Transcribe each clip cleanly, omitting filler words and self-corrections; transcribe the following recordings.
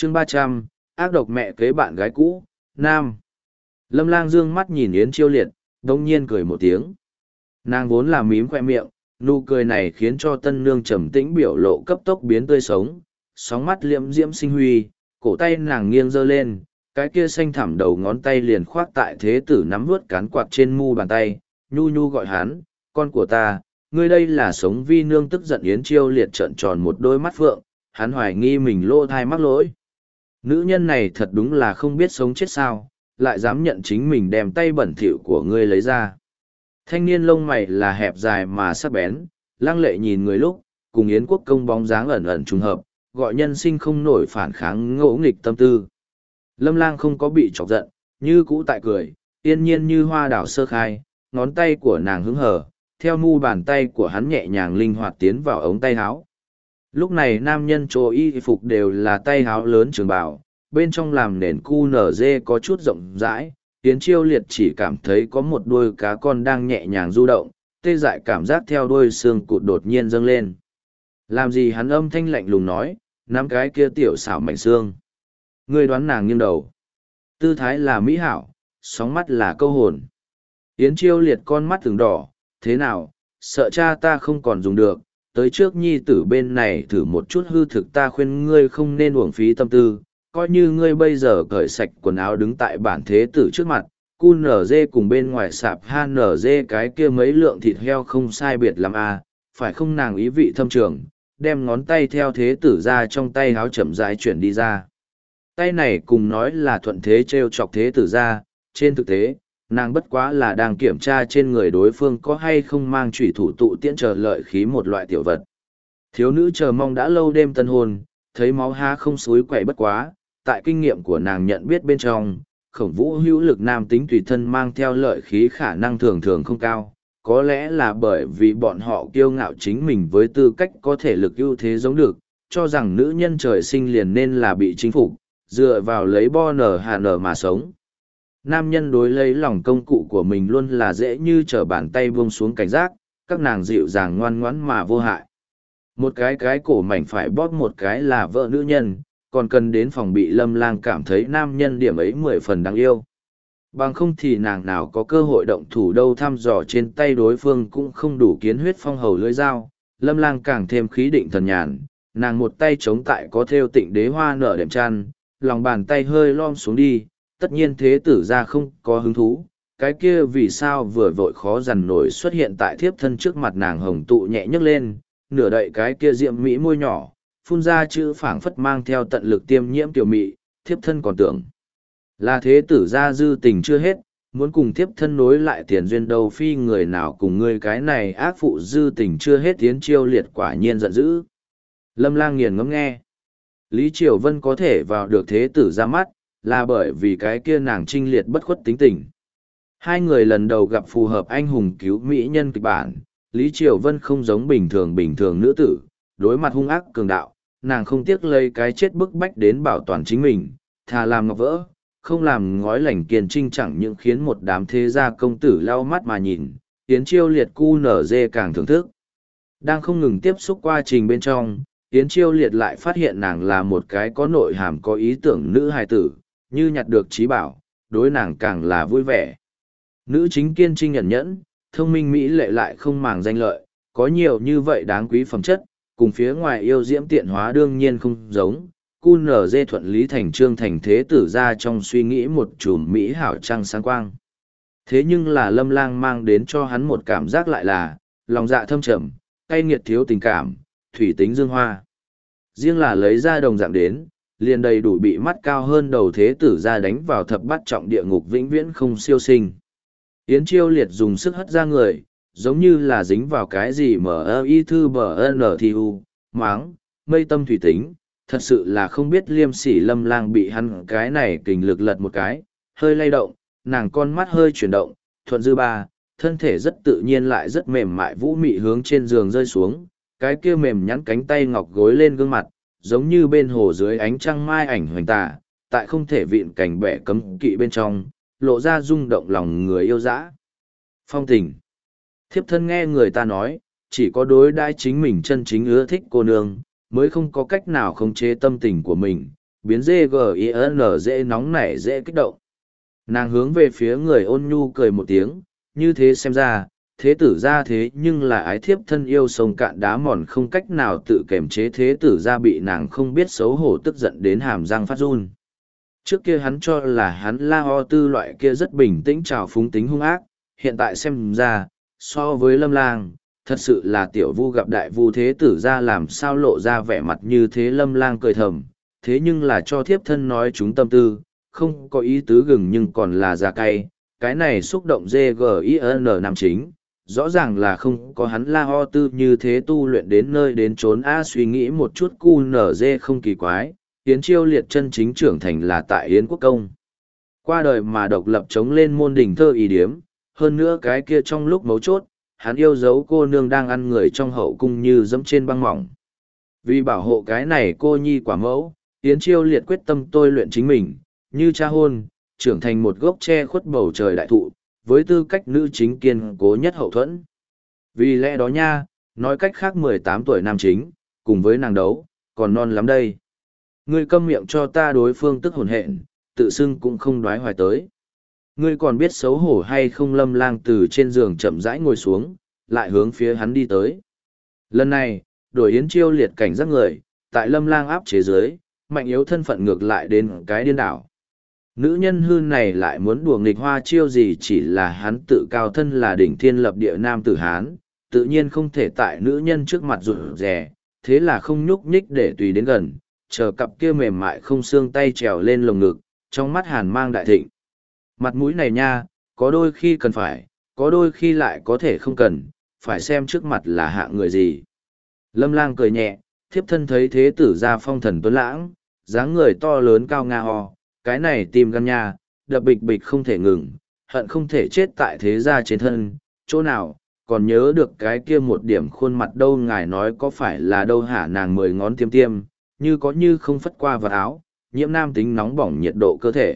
chương 300, ác độc mẹ kế bạn gái cũ, nam. Lâm Lang dương mắt nhìn Yến Chiêu Liệt, đông nhiên cười một tiếng. Nàng vốn là mím khoe miệng, nụ cười này khiến cho tân nương trầm tĩnh biểu lộ cấp tốc biến tươi sống, sóng mắt liễm diễm sinh huy, cổ tay nàng nghiêng giơ lên, cái kia xanh thẳm đầu ngón tay liền khoác tại thế tử nắm vuốt cán quạt trên mu bàn tay, nhu nhu gọi hắn, con của ta, ngươi đây là sống vi nương. Tức giận Yến Chiêu Liệt trợn tròn một đôi mắt phượng, hắn hoài nghi mình lô thai mắc lỗi. Nữ nhân này thật đúng là không biết sống chết sao, lại dám nhận chính mình đem tay bẩn thỉu của ngươi lấy ra. Thanh niên lông mày là hẹp dài mà sắc bén, lăng lệ nhìn người lúc, cùng Yến Quốc công bóng dáng ẩn ẩn trùng hợp, gọi nhân sinh không nổi phản kháng ngỗ nghịch tâm tư. Lâm Lang không có bị chọc giận, như cũ tại cười, yên nhiên như hoa đảo sơ khai, ngón tay của nàng hứng hở, theo mu bàn tay của hắn nhẹ nhàng linh hoạt tiến vào ống tay áo. Lúc này nam nhân chỗ y phục đều là tay áo lớn trường bào, bên trong làm nền cu nở dê có chút rộng rãi, Yến Chiêu Liệt chỉ cảm thấy có một đuôi cá con đang nhẹ nhàng du động, tê dại cảm giác theo đuôi xương cụt đột nhiên dâng lên. Làm gì hắn âm thanh lạnh lùng nói, nắm cái kia tiểu xảo mảnh xương. Ngươi đoán nàng nghiêng đầu. Tư thái là mỹ hảo, sóng mắt là câu hồn. Yến Chiêu Liệt con mắt từng đỏ, thế nào, sợ cha ta không còn dùng được, tới trước nhi tử bên này thử một chút hư thực, ta khuyên ngươi không nên uổng phí tâm tư, coi như ngươi bây giờ cởi sạch quần áo đứng tại bản thế tử trước mặt, cu nở dê cùng bên ngoài sạp ha nở dê cái kia mấy lượng thịt heo không sai biệt lắm à, phải không? Nàng ý vị thâm trường, đem ngón tay theo thế tử ra trong tay háo chậm rãi chuyển đi ra. Tay này cùng nói là thuận thế treo chọc thế tử ra, trên thực tế, nàng bất quá là đang kiểm tra trên người đối phương có hay không mang chủy thủ tụ tiễn chờ lợi khí một loại tiểu vật. Thiếu nữ chờ mong đã lâu đêm tân hôn, thấy máu há không suối quậy bất quá, tại kinh nghiệm của nàng nhận biết bên trong, Khổng Vũ hữu lực nam tính tùy thân mang theo lợi khí khả năng thường thường không cao, có lẽ là bởi vì bọn họ kiêu ngạo chính mình với tư cách có thể lực ưu thế giống được, cho rằng nữ nhân trời sinh liền nên là bị chính phục, dựa vào lấy bo nở hà nở mà sống. Nam nhân đối lấy lòng công cụ của mình luôn là dễ như trở bàn tay buông xuống cảnh giác, các nàng dịu dàng ngoan ngoãn mà vô hại. Một cái cổ mảnh phải bóp một cái là vợ nữ nhân, còn cần đến phòng bị Lâm Lang cảm thấy nam nhân điểm ấy 10 phần đáng yêu. Bằng không thì nàng nào có cơ hội động thủ đâu, thăm dò trên tay đối phương cũng không đủ kiến huyết phong hầu lưỡi dao. Lâm Lang càng thêm khí định thần nhàn, nàng một tay chống tại có thêu tịnh đế hoa nở đệm chăn, lòng bàn tay hơi lom xuống đi, tất nhiên thế tử ra không có hứng thú. Cái kia vì sao vừa vội khó dằn nổi xuất hiện tại thiếp thân trước mặt nàng, hồng tụ nhẹ nhấc lên, nửa đậy cái kia diệm mỹ môi nhỏ, phun ra chữ phảng phất mang theo tận lực tiêm nhiễm tiểu mị, thiếp thân còn tưởng là thế tử ra dư tình chưa hết, muốn cùng thiếp thân nối lại tiền duyên đâu, phi người nào cùng ngươi cái này ác phụ dư tình chưa hết. Yến Chiêu Liệt quả nhiên giận dữ. Lâm Lang nghiền ngẫm nghe. Lý Triều Vân có thể vào được thế tử ra mắt, là bởi vì cái kia nàng trinh liệt bất khuất tính tình. Hai người lần đầu gặp phù hợp anh hùng cứu mỹ nhân kịch bản, Lý Triều Vân không giống bình thường nữ tử, đối mặt hung ác cường đạo, nàng không tiếc lấy cái chết bức bách đến bảo toàn chính mình, thà làm ngọc vỡ, không làm ngói lành kiền trinh, chẳng những khiến một đám thế gia công tử lau mắt mà nhìn, Yến Chiêu Liệt cu nở dê càng thưởng thức. Đang không ngừng tiếp xúc quá trình bên trong, Yến Chiêu Liệt lại phát hiện nàng là một cái có nội hàm có ý tưởng nữ hài tử, như nhặt được trí bảo, đối nàng càng là vui vẻ. Nữ chính kiên trinh ẩn nhẫn, thông minh mỹ lệ lại không màng danh lợi, có nhiều như vậy đáng quý phẩm chất, cùng phía ngoài yêu diễm tiện hóa đương nhiên không giống. Cu nở dê thuận lý thành trương thành thế tử ra trong suy nghĩ một chùm mỹ hảo trăng sáng quang. Thế nhưng là Lâm Lang mang đến cho hắn một cảm giác lại là lòng dạ thâm trầm, cay nghiệt thiếu tình cảm, thủy tính dương hoa. Riêng là lấy ra đồng dạng đến, liền đầy đủ bị mắt cao hơn đầu thế tử ra đánh vào thập bát trọng địa ngục vĩnh viễn không siêu sinh. Yến Chiêu Liệt dùng sức hất ra người, giống như là dính vào cái gì y thư u, máng, mây tâm thủy tính, thật sự là không biết liêm sỉ. Lâm Lang bị hắn cái này kình lực lật một cái, hơi lay động, nàng con mắt hơi chuyển động, thuận dư ba, thân thể rất tự nhiên lại rất mềm mại vũ mị hướng trên giường rơi xuống, cái kia mềm nhắn cánh tay ngọc gối lên gương mặt, giống như bên hồ dưới ánh trăng mai ảnh hoành tà, tại không thể vịn cảnh bẻ cấm kỵ bên trong, lộ ra rung động lòng người yêu dã. Phong tình. Thiếp thân nghe người ta nói, chỉ có đối đãi chính mình chân chính ưa thích cô nương, mới không có cách nào khống chế tâm tình của mình, biến GGIN dễ nóng nảy dễ kích động. Nàng hướng về phía người ôn nhu cười một tiếng, như thế xem ra, thế tử ra thế nhưng là ái thiếp thân yêu sông cạn đá mòn không cách nào tự kiềm chế, thế tử ra bị nàng không biết xấu hổ tức giận đến hàm răng phát run. Trước kia hắn cho là hắn La Ho Tư loại kia rất bình tĩnh trào phúng tính hung ác, hiện tại xem ra, so với Lâm Lang, thật sự là tiểu vu gặp đại vu, thế tử ra làm sao lộ ra vẻ mặt như thế. Lâm Lang cười thầm, thế nhưng là cho thiếp thân nói chúng tâm tư, không có ý tứ gừng nhưng còn là da cay, cái này xúc động GGIN nam chính, rõ ràng là không có hắn La Ho Tư như thế tu luyện đến nơi đến chốn. Suy nghĩ một chút QNZ không kỳ quái, Yến Chiêu Liệt chân chính trưởng thành là tại Yến Quốc Công. Qua đời mà độc lập chống lên môn đình thơ ý điếm, hơn nữa cái kia trong lúc mấu chốt, hắn yêu dấu cô nương đang ăn người trong hậu cung như dẫm trên băng mỏng. Vì bảo hộ cái này cô nhi quả mẫu, Yến Chiêu Liệt quyết tâm tôi luyện chính mình, như cha hôn, trưởng thành một gốc tre khuất bầu trời đại thụ, với tư cách nữ chính kiên cố nhất hậu thuẫn. Vì lẽ đó nha, nói cách khác 18 tuổi nam chính, cùng với nàng đấu, còn non lắm đây. Ngươi câm miệng cho ta, đối phương tức hồn hện, tự xưng cũng không đoái hoài tới. Ngươi còn biết xấu hổ hay không? Lâm Lang từ trên giường chậm rãi ngồi xuống, lại hướng phía hắn đi tới. Lần này, đổi Yến Chiêu Liệt cảnh giác người, tại Lâm Lang áp chế dưới, mạnh yếu thân phận ngược lại đến cái điên đảo. Nữ nhân hư này lại muốn đùa nghịch hoa chiêu gì? Chỉ là hắn tự cao thân là đỉnh thiên lập địa nam tử Hán, tự nhiên không thể tại nữ nhân trước mặt rụt rè, thế là không nhúc nhích để tùy đến gần, chờ cặp kia mềm mại không xương tay trèo lên lồng ngực, trong mắt hàn mang đại thịnh. Mặt mũi này nha, có đôi khi cần phải, có đôi khi lại có thể không cần, phải xem trước mặt là hạng người gì. Lâm Lang cười nhẹ, thiếp thân thấy thế tử ra phong thần tuấn lãng, dáng người to lớn cao nga ho, cái này tim gan nha, đập bịch bịch không thể ngừng, hận không thể chết tại thế gia trên thân, chỗ nào, còn nhớ được cái kia một điểm khuôn mặt đâu, ngài nói có phải là đâu hả? Nàng 10 ngón tiêm tiêm, như có như không phất qua vào áo, nhiễm nam tính nóng bỏng nhiệt độ cơ thể.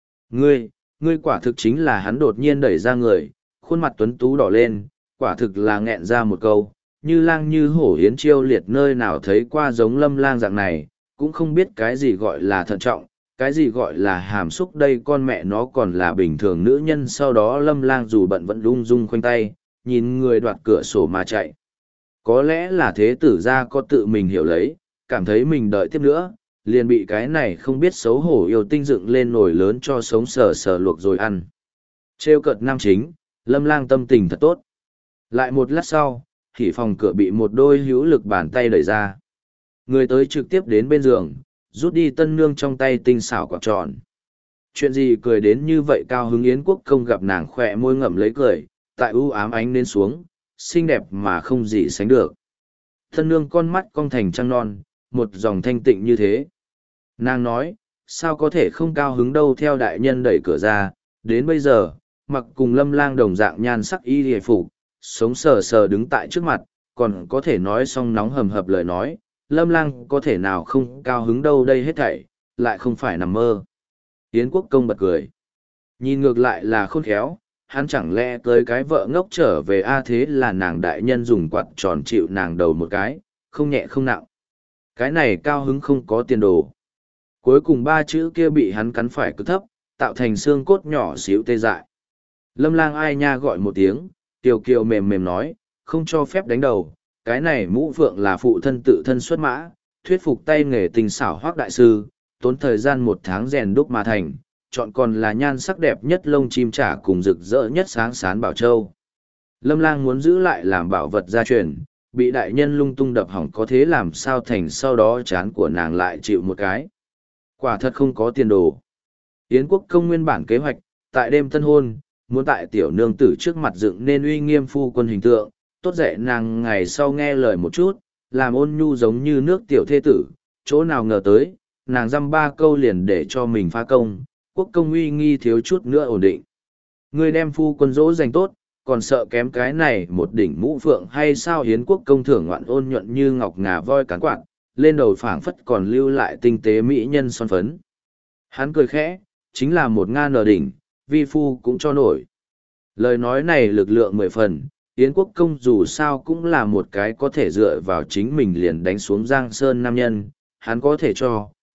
Ngươi quả thực chính là. Hắn đột nhiên đẩy ra người, khuôn mặt tuấn tú đỏ lên, quả thực là nghẹn ra một câu, như lang như hổ. Yến Chiêu Liệt nơi nào thấy qua giống Lâm Lang dạng này, cũng không biết cái gì gọi là thận trọng, cái gì gọi là hàm xúc đây, con mẹ nó còn là bình thường nữ nhân. Sau đó Lâm Lang dù bận vẫn lung dung khoanh tay, nhìn người đoạt cửa sổ mà chạy. Có lẽ là thế tử gia có tự mình hiểu lấy, cảm thấy mình đợi tiếp nữa, liền bị cái này không biết xấu hổ yêu tinh dựng lên nồi lớn cho sống sờ sờ luộc rồi ăn. Trêu cợt nam chính, Lâm Lang tâm tình thật tốt. Lại một lát sau, thì phòng cửa bị một đôi hữu lực bàn tay đẩy ra. Người tới trực tiếp đến bên giường, rút đi tân nương trong tay tinh xảo quạt tròn. Chuyện gì cười đến như vậy? Cao hứng. Yến Quốc Công gặp nàng khỏe môi ngậm lấy cười, tại u ám ánh lên xuống, xinh đẹp mà không gì sánh được. Tân nương con mắt cong thành trăng non, một dòng thanh tịnh như thế. Nàng nói, sao có thể không cao hứng đâu? Theo đại nhân đẩy cửa ra, đến bây giờ, mặc cùng Lâm Lang đồng dạng nhan sắc y hề phục, sống sờ sờ đứng tại trước mặt, còn có thể nói xong nóng hầm hập lời nói. Lâm Lang có thể nào không cao hứng đâu? Đây hết thảy lại không phải nằm mơ. Yến Quốc Công bật cười, nhìn ngược lại là khôn khéo, hắn chẳng lẽ tới cái vợ ngốc trở về thế là nàng đại nhân dùng quạt tròn chịu nàng đầu một cái, không nhẹ không nặng. Cái này cao hứng không có tiền đồ. Cuối cùng 3 chữ kia bị hắn cắn phải cực thấp, tạo thành xương cốt nhỏ xíu tê dại. Lâm Lang ai nha gọi một tiếng, kiều kiều mềm mềm nói, không cho phép đánh đầu. Cái này Mũ Phượng là phụ thân tự thân xuất mã, thuyết phục tay nghề tinh xảo Hoắc đại sư, tốn thời gian 1 tháng rèn đúc mà thành, chọn còn là nhan sắc đẹp nhất lông chim trả cùng rực rỡ nhất sáng sán bảo châu. Lâm Lang muốn giữ lại làm bảo vật gia truyền, bị đại nhân lung tung đập hỏng, có thế làm sao thành? Sau đó chán của nàng lại chịu một cái. Quả thật không có tiền đồ. Yến Quốc Công nguyên bản kế hoạch, tại đêm tân hôn, muốn tại tiểu nương tử trước mặt dựng nên uy nghiêm phu quân hình tượng, tốt dạy nàng ngày sau nghe lời một chút, làm ôn nhu giống như nước tiểu thê tử, chỗ nào ngờ tới, nàng dăm 3 câu liền để cho mình phá công, Quốc Công uy nghi thiếu chút nữa ổn định. Ngươi đem phu quân dỗ dành tốt, còn sợ kém cái này một đỉnh mũ phượng hay sao? Yến Quốc Công thưởng ngoạn ôn nhuận như ngọc ngà voi cán quạt, lên đầu phảng phất còn lưu lại tinh tế mỹ nhân son phấn. Hắn cười khẽ, chính là một nga nở đỉnh, vi phu cũng cho nổi. Lời nói này lực lượng 10 phần, Yến Quốc Công dù sao cũng là một cái có thể dựa vào chính mình liền đánh xuống Giang Sơn nam nhân, hắn có thể cho,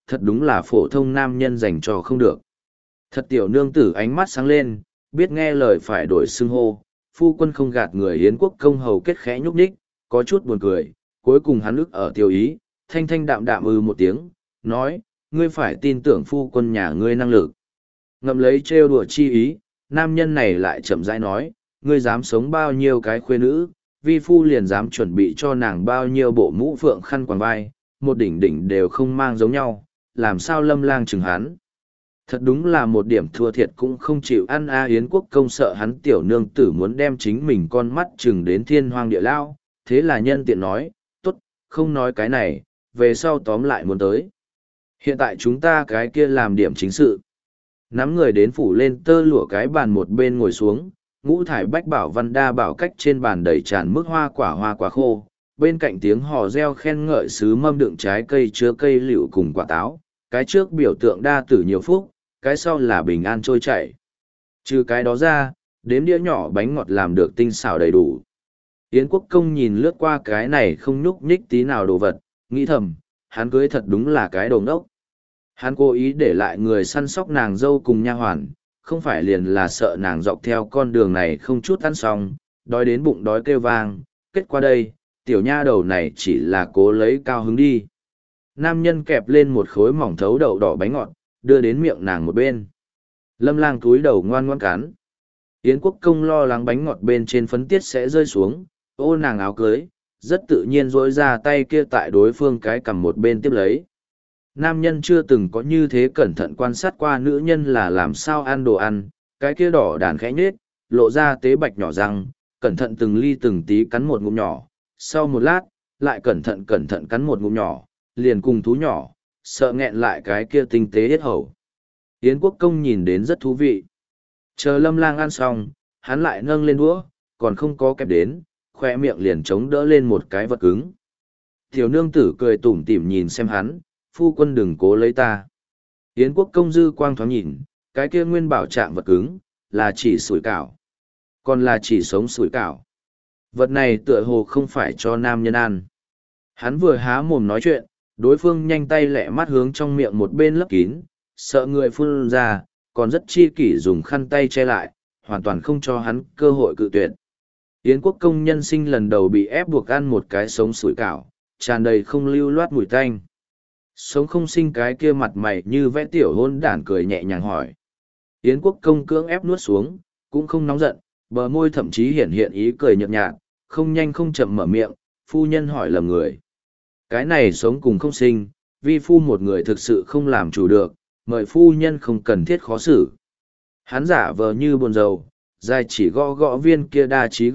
thật đúng là phổ thông nam nhân dành cho không được. Thật tiểu nương tử ánh mắt sáng lên, biết nghe lời phải đổi xưng hô, phu quân không gạt người Yến quốc công hầu kết khẽ nhúc nhích, có chút buồn cười, cuối cùng hắn ức ở tiêu ý, thanh thanh đạm đạm một tiếng, nói, ngươi phải tin tưởng phu quân nhà ngươi năng lực. Ngậm lấy trêu đùa chi ý, nam nhân này lại chậm rãi nói, ngươi dám sống bao nhiêu cái khuê nữ, vi phu liền dám chuẩn bị cho nàng bao nhiêu bộ mũ phượng khăn quàng vai, một đỉnh đỉnh đều không mang giống nhau, làm sao Lâm Lang chừng hắn. Thật đúng là một điểm thua thiệt cũng không chịu ăn Yến quốc công sợ hắn tiểu nương tử muốn đem chính mình con mắt chừng đến thiên hoang địa lao, thế là nhân tiện nói, tốt, không nói cái này, về sau tóm lại muốn tới. Hiện tại chúng ta cái kia làm điểm chính sự. Nắm người đến phủ lên tơ lụa cái bàn một bên ngồi xuống, ngũ thải bách bảo văn đa bảo cách trên bàn đầy tràn mức hoa quả khô, bên cạnh tiếng hò reo khen ngợi sứ mâm đựng trái cây chứa cây liệu cùng quả táo, cái trước biểu tượng đa tử nhiều phúc, cái sau là bình an trôi chảy. Trừ cái đó ra, đếm đĩa nhỏ bánh ngọt làm được tinh xảo đầy đủ. Yến quốc công nhìn lướt qua cái này không nhúc nhích tí nào đồ vật, nghĩ thầm, hắn cưới thật đúng là cái đồ ngốc. Hắn cố ý để lại người săn sóc nàng dâu cùng nha hoàn, không phải liền là sợ nàng dọc theo con đường này không chút ăn xong, đói đến bụng đói kêu vang, kết quả đây, tiểu nha đầu này chỉ là cố lấy cao hứng đi. Nam nhân kẹp lên một khối mỏng thấu đậu đỏ bánh ngọt, đưa đến miệng nàng một bên. Lâm Lang cúi đầu ngoan ngoãn cắn. Yến quốc công lo lắng bánh ngọt bên trên phấn tiết sẽ rơi xuống, ô nàng áo cưới, rất tự nhiên rỗi ra tay kia tại đối phương cái cầm một bên tiếp lấy. Nam nhân chưa từng có như thế cẩn thận quan sát qua nữ nhân là làm sao ăn đồ ăn, cái kia đỏ đàn khẽ nhết, lộ ra tế bạch nhỏ răng, cẩn thận từng ly từng tí cắn một ngụm nhỏ, sau một lát, lại cẩn thận cắn một ngụm nhỏ, liền cùng thú nhỏ, sợ nghẹn lại cái kia tinh tế hết hầu. Yến quốc công nhìn đến rất thú vị. Chờ Lâm Lang ăn xong, hắn lại nâng lên đũa, còn không có kẹp đến, khoe miệng liền chống đỡ lên một cái vật cứng. Tiểu nương tử cười tủm tỉm nhìn xem hắn, phu quân đừng cố lấy ta. Yến quốc công dư quang thoáng nhìn, cái kia nguyên bảo trạng vật cứng, là chỉ sủi cảo. Còn là chỉ sống sủi cảo. Vật này tựa hồ không phải cho nam nhân ăn. Hắn vừa há mồm nói chuyện, đối phương nhanh tay lẹ mắt hướng trong miệng một bên lấp kín, sợ người phun ra, còn rất chi kỷ dùng khăn tay che lại, hoàn toàn không cho hắn cơ hội cự tuyệt. Yến quốc công nhân sinh lần đầu bị ép buộc ăn một cái sống sủi cảo, tràn đầy không lưu loát mùi tanh. Sống không sinh cái kia mặt mày như vẽ tiểu hôn đản cười nhẹ nhàng hỏi. Yến quốc công cưỡng ép nuốt xuống, cũng không nóng giận, bờ môi thậm chí hiện hiện ý cười nhợt nhạt, không nhanh không chậm mở miệng, phu nhân hỏi lầm người. Cái này sống cùng không sinh, vi phu một người thực sự không làm chủ được, mời phu nhân không cần thiết khó xử. Hắn giả vờ như buồn rầu, dài chỉ gõ gõ viên kia đa trí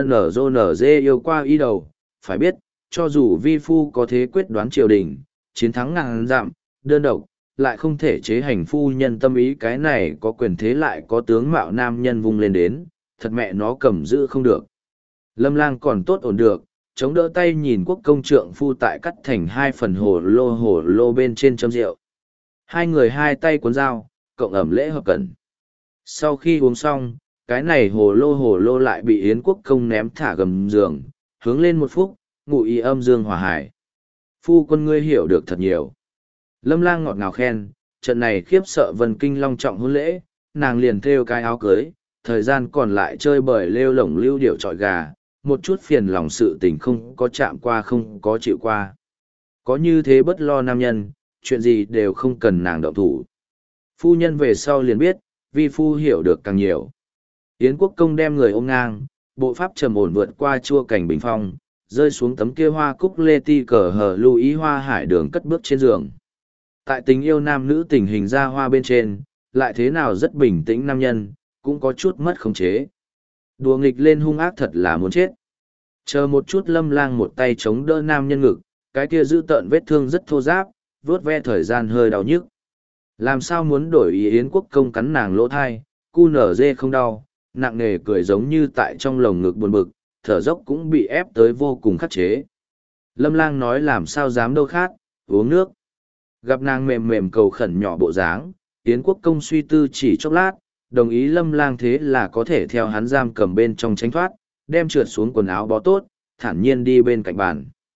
GNZ yêu qua ý đầu, phải biết, cho dù vi phu có thế quyết đoán triều đình, chiến thắng ngàn dặm, đơn độc, lại không thể chế hành phu nhân tâm ý cái này có quyền thế lại có tướng mạo nam nhân vung lên đến, thật mẹ nó cầm giữ không được. Lâm Lang còn tốt ổn được, chống đỡ tay nhìn quốc công trượng phu tại cắt thành hai phần hồ lô bên trên châm rượu. Hai người hai tay cuốn dao, cộng ẩm lễ hợp cẩn. Sau khi uống xong, cái này hồ lô lại bị Yến quốc công ném thả gầm giường, hướng lên một phút, ngụ ý âm dương hòa hải. Phu quân ngươi hiểu được thật nhiều. Lâm Lang ngọt ngào khen, trận này khiếp sợ vần kinh long trọng hôn lễ, nàng liền thêu cái áo cưới, thời gian còn lại chơi bời lêu lổng lưu điệu trọi gà, một chút phiền lòng sự tình không có chạm qua không có chịu qua. Có như thế bất lo nam nhân, chuyện gì đều không cần nàng động thủ. Phu nhân về sau liền biết, vi phu hiểu được càng nhiều. Yến quốc công đem người ôm ngang, bộ pháp trầm ổn vượt qua chua cảnh bình phong, rơi xuống tấm kia hoa cúc lê ti cờ hờ lưu ý hoa hải đường cất bước trên giường. Tại tình yêu nam nữ tình hình ra hoa bên trên, lại thế nào rất bình tĩnh nam nhân, cũng có chút mất khống chế. Đùa nghịch lên hung ác thật là muốn chết. Chờ một chút Lâm Lang một tay chống đỡ nam nhân ngực, cái kia giữ tợn vết thương rất thô ráp, vuốt ve thời gian hơi đau nhức. Làm sao muốn đổi ý Yến quốc công cắn nàng lỗ thai, cu nở dê không đau, nặng nề cười giống như tại trong lồng ngực buồn bực, thở dốc cũng bị ép tới vô cùng khắc chế. Lâm Lang nói làm sao dám đâu khác, uống nước. Gặp nàng mềm mềm cầu khẩn nhỏ bộ dáng, Yến quốc công suy tư chỉ chốc lát, đồng ý Lâm Lang thế là có thể theo hắn giam cầm bên trong tránh thoát, đem trượt xuống quần áo bó tốt, thản nhiên đi bên cạnh bàn.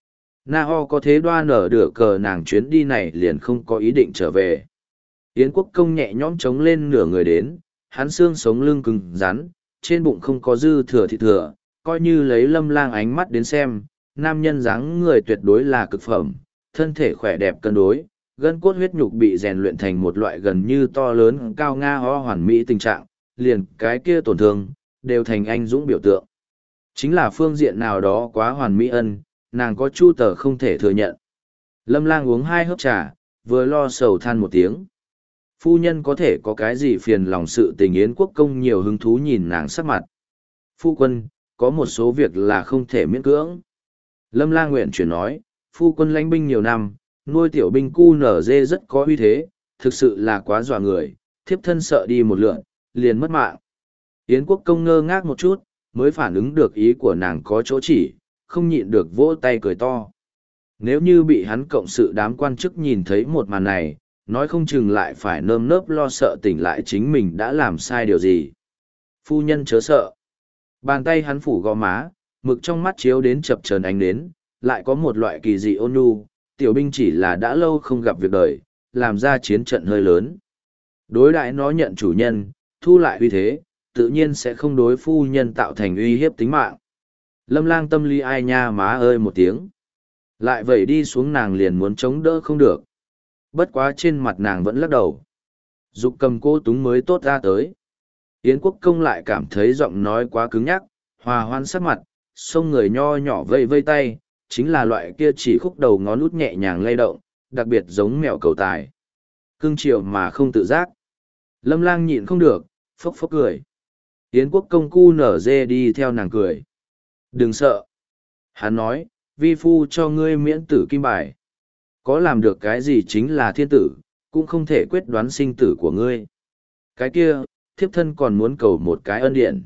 Na Ho có thế đoan nở đửa cờ nàng chuyến đi này liền không có ý định trở về. Yến Quốc Công nhẹ nhõm chống lên nửa người đến, hắn xương sống lưng cứng rắn, trên bụng không có dư thừa thịt thừa, coi như lấy Lâm Lang ánh mắt đến xem, nam nhân dáng người tuyệt đối là cực phẩm, thân thể khỏe đẹp cân đối, gân cốt huyết nhục bị rèn luyện thành một loại gần như to lớn cao nga ho hoàn mỹ tình trạng, liền cái kia tổn thương, đều thành anh dũng biểu tượng. Chính là phương diện nào đó quá hoàn mỹ ân, nàng có chu tờ không thể thừa nhận. Lâm Lang uống 2 hớp trà, vừa lo sầu than một tiếng. Phu nhân có thể có cái gì phiền lòng sự tình. Yến Quốc Công nhiều hứng thú nhìn nàng sắc mặt. Phu quân, có một số việc là không thể miễn cưỡng. Lâm Lang nguyện chuyển nói, phu quân lãnh binh nhiều năm, nuôi tiểu binh cu nở dê rất có uy thế, thực sự là quá dọa người, thiếp thân sợ đi một lượn, liền mất mạng. Yến Quốc Công ngơ ngác một chút, mới phản ứng được ý của nàng có chỗ chỉ, không nhịn được vỗ tay cười to. Nếu như bị hắn cộng sự đám quan chức nhìn thấy một màn này, nói không chừng lại phải nơm nớp lo sợ tỉnh lại chính mình đã làm sai điều gì. Phu nhân chớ sợ. Bàn tay hắn phủ gò má, mực trong mắt chiếu đến chập chờn ánh nến, lại có một loại kỳ dị ôn nhu, tiểu binh chỉ là đã lâu không gặp việc đời, làm ra chiến trận hơi lớn. Đối đãi nó nhận chủ nhân, thu lại uy thế, tự nhiên sẽ không đối phu nhân tạo thành uy hiếp tính mạng. Lâm Lang tâm lý ai nha má ơi một tiếng. Lại vậy đi xuống nàng liền muốn chống đỡ không được. Bất quá trên mặt nàng vẫn lắc đầu. Dục cầm cô túng mới tốt ra tới. Yến Quốc Công lại cảm thấy giọng nói quá cứng nhắc, hòa hoan sắc mặt, xông người nho nhỏ vây vây tay, chính là loại kia chỉ khúc đầu ngón út nhẹ nhàng lay động, đặc biệt giống mèo cầu tài. Cưng chiều mà không tự giác. Lâm Lang nhịn không được, phốc phốc cười. Yến Quốc Công cu nở dê đi theo nàng cười. Đừng sợ. Hắn nói, vi phu cho ngươi miễn tử kim bài. Có làm được cái gì chính là thiên tử, cũng không thể quyết đoán sinh tử của ngươi. Cái kia, thiếp thân còn muốn cầu một cái ân điển.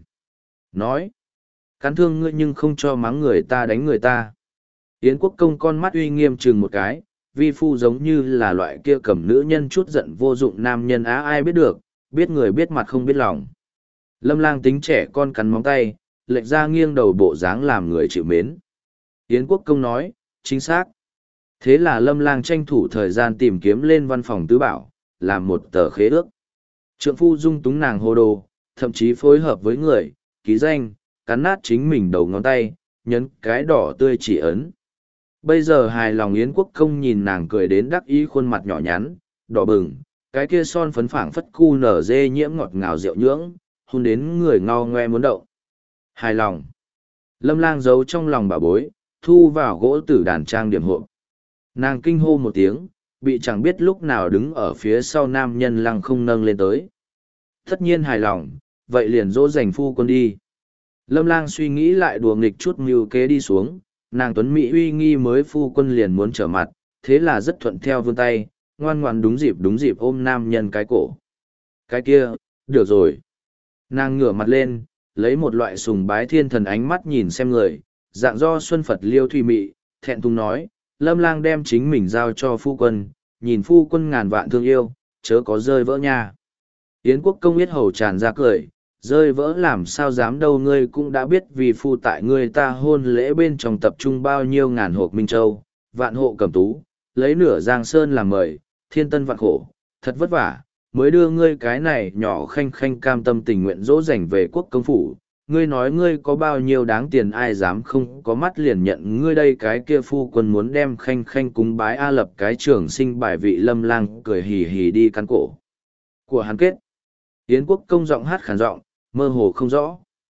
Nói, cắn thương ngươi nhưng không cho mắng người ta đánh người ta. Yến Quốc Công con mắt uy nghiêm chừng một cái, vi phu giống như là loại kia cầm nữ nhân chút giận vô dụng nam nhân á ai biết được, biết người biết mặt không biết lòng. Lâm Lang tính trẻ con cắn móng tay, lệch ra nghiêng đầu bộ dáng làm người chịu mến. Yến Quốc Công nói, chính xác. Thế là Lâm Lang tranh thủ thời gian tìm kiếm lên văn phòng tứ bảo, làm một tờ khế ước. Trượng phu dung túng nàng hồ đồ, thậm chí phối hợp với người, ký danh, cắn nát chính mình đầu ngón tay, nhấn cái đỏ tươi chỉ ấn. Bây giờ hài lòng Yến Quốc Công nhìn nàng cười đến đắc ý khuôn mặt nhỏ nhắn, đỏ bừng, cái kia son phấn phảng phất cu nở dê nhiễm ngọt ngào rượu nhưỡng, hôn đến người ngao ngoe muốn động. Hài lòng. Lâm Lang giấu trong lòng bà bối, thu vào gỗ tử đàn trang điểm hộp. Nàng kinh hô một tiếng, bị chẳng biết lúc nào đứng ở phía sau nam nhân lăng không nâng lên tới. Tất nhiên hài lòng, vậy liền dỗ dành phu quân đi. Lâm Lang suy nghĩ lại đùa nghịch chút mưu kế đi xuống, nàng tuấn mỹ uy nghi mới phu quân liền muốn trở mặt, thế là rất thuận theo vươn tay, ngoan ngoãn đúng dịp ôm nam nhân cái cổ. Cái kia, được rồi. Nàng ngửa mặt lên, lấy một loại sùng bái thiên thần ánh mắt nhìn xem người, dạng do Xuân Phật liêu thùy mị, thẹn thùng nói, Lâm Lang đem chính mình giao cho phu quân, nhìn phu quân ngàn vạn thương yêu, chớ có rơi vỡ nha. Yến Quốc Công yết hầu tràn ra cười, rơi vỡ làm sao dám đâu, ngươi cũng đã biết vì phu tại ngươi ta hôn lễ bên trong tập trung bao nhiêu ngàn hộp minh châu, vạn hộ cầm tú, lấy nửa giang sơn làm mời, thiên tân vạn khổ, thật vất vả, mới đưa ngươi cái này nhỏ khanh khanh cam tâm tình nguyện dỗ dành về quốc công phủ. Ngươi nói ngươi có bao nhiêu đáng tiền ai dám không có mắt liền nhận ngươi đây, cái kia phu quân muốn đem khanh khanh cúng bái A Lập cái trường sinh bài vị. Lâm Lang cười hì hì đi cắn cổ của hắn kết. Yến Quốc Công giọng hát khàn giọng, mơ hồ không rõ.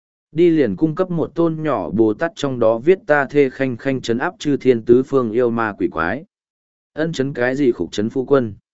Đi liền cung cấp một tôn nhỏ Bồ Tát, trong đó viết ta thê khanh khanh trấn áp chư thiên tứ phương yêu ma quỷ quái. Ân trấn cái gì khục trấn phu quân.